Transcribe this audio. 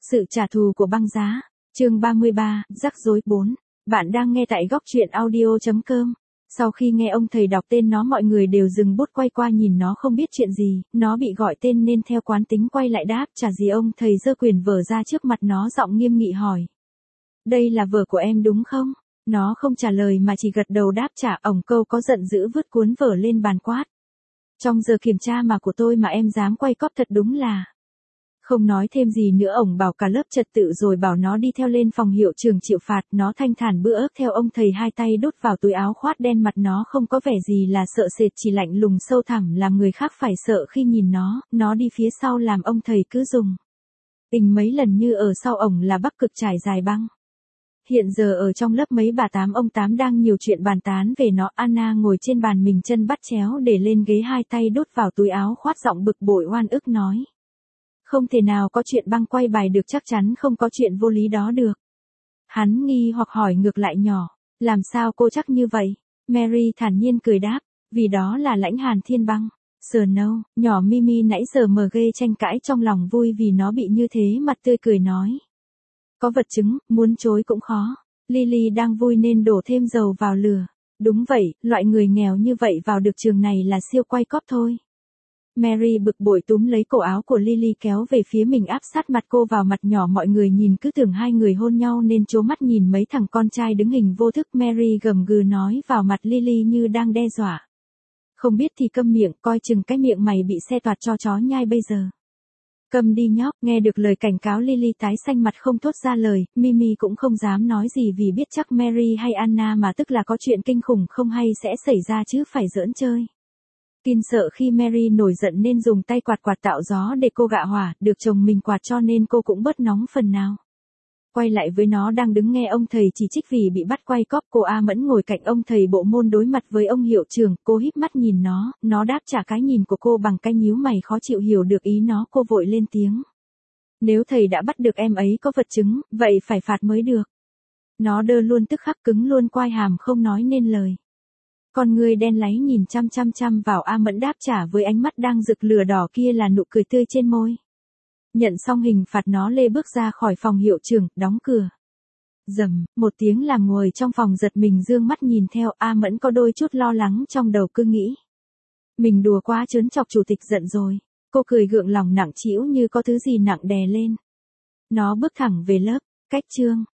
Sự trả thù của băng giá. Chương 33, rắc rối 4. Bạn đang nghe tại góc truyện audio.com. Sau khi nghe ông thầy đọc tên nó, mọi người đều dừng bút quay qua nhìn nó không biết chuyện gì, nó bị gọi tên nên theo quán tính quay lại đáp trả gì. Ông thầy giơ quyển vở ra trước mặt nó, giọng nghiêm nghị hỏi. Đây là vở của em đúng không? Nó không trả lời mà chỉ gật đầu đáp trả. Ổng câu có giận dữ vứt cuốn vở lên bàn quát. Trong giờ kiểm tra mà của tôi mà em dám quay cóp, thật đúng là... Không nói thêm gì nữa, ổng bảo cả lớp trật tự rồi bảo nó đi theo lên phòng hiệu trưởng chịu phạt. Nó thanh thản bữa ớt theo ông thầy, hai tay đút vào túi áo khoác đen, mặt nó không có vẻ gì là sợ sệt, chỉ lạnh lùng sâu thẳm làm người khác phải sợ khi nhìn nó đi phía sau làm ông thầy cứ dùng tình mấy lần như ở sau ổng là Bắc Cực trải dài băng. Hiện giờ ở trong lớp mấy bà tám ông tám đang nhiều chuyện bàn tán về nó. Anna ngồi trên bàn mình, chân bắt chéo để lên ghế, hai tay đút vào túi áo khoác, giọng bực bội oan ức nói. Không thể nào có chuyện băng quay bài được, chắc chắn không có chuyện vô lý đó được. Hắn nghi hoặc hỏi ngược lại nhỏ, làm sao cô chắc như vậy? Mary thản nhiên cười đáp, vì đó là lãnh Hàn Thiên Băng. Snow, nhỏ Mimi nãy giờ mờ ghê tranh cãi, trong lòng vui vì nó bị như thế, mặt tươi cười nói. Có vật chứng, muốn chối cũng khó. Lily đang vui nên đổ thêm dầu vào lửa. Đúng vậy, loại người nghèo như vậy vào được trường này là siêu quay cóp thôi. Mary bực bội túm lấy cổ áo của Lily kéo về phía mình, áp sát mặt cô vào mặt nhỏ. Mọi người nhìn cứ tưởng hai người hôn nhau nên trố mắt nhìn mấy thằng con trai đứng hình vô thức. Mary gầm gừ nói vào mặt Lily như đang đe dọa. Không biết thì câm miệng, coi chừng cái miệng mày bị xe toạt cho chó nhai bây giờ. Câm đi nhóc. Nghe được lời cảnh cáo, Lily tái xanh mặt không thốt ra lời. Mimi cũng không dám nói gì vì biết chắc Mary hay Anna mà tức là có chuyện kinh khủng không hay sẽ xảy ra chứ phải giỡn chơi. Kin sợ khi Mary nổi giận nên dùng tay quạt tạo gió để cô gạ hỏa, được chồng mình quạt cho nên cô cũng bớt nóng phần nào. Quay lại với nó đang đứng nghe ông thầy chỉ trích vì bị bắt quay cóp. Cô A Mẫn ngồi cạnh ông thầy bộ môn đối mặt với ông hiệu trưởng. Cô híp mắt nhìn nó đáp trả cái nhìn của cô bằng cái nhíu mày khó chịu. Hiểu được ý nó, cô vội lên tiếng. Nếu thầy đã bắt được em ấy có vật chứng, vậy phải phạt mới được. Nó đơ luôn, tức khắc cứng luôn quai hàm, không nói nên lời. Con người đen láy nhìn chăm vào A Mẫn, đáp trả với ánh mắt đang rực lửa đỏ kia là nụ cười tươi trên môi. Nhận xong hình phạt, nó lê bước ra khỏi phòng hiệu trưởng, đóng cửa. Rầm, một tiếng làm ngồi trong phòng giật mình dương mắt nhìn theo. A Mẫn có đôi chút lo lắng trong đầu, cứ nghĩ mình đùa quá trớn chọc chủ tịch giận rồi. Cô cười gượng, lòng nặng trĩu như có thứ gì nặng đè lên. Nó bước thẳng về lớp. Cách chương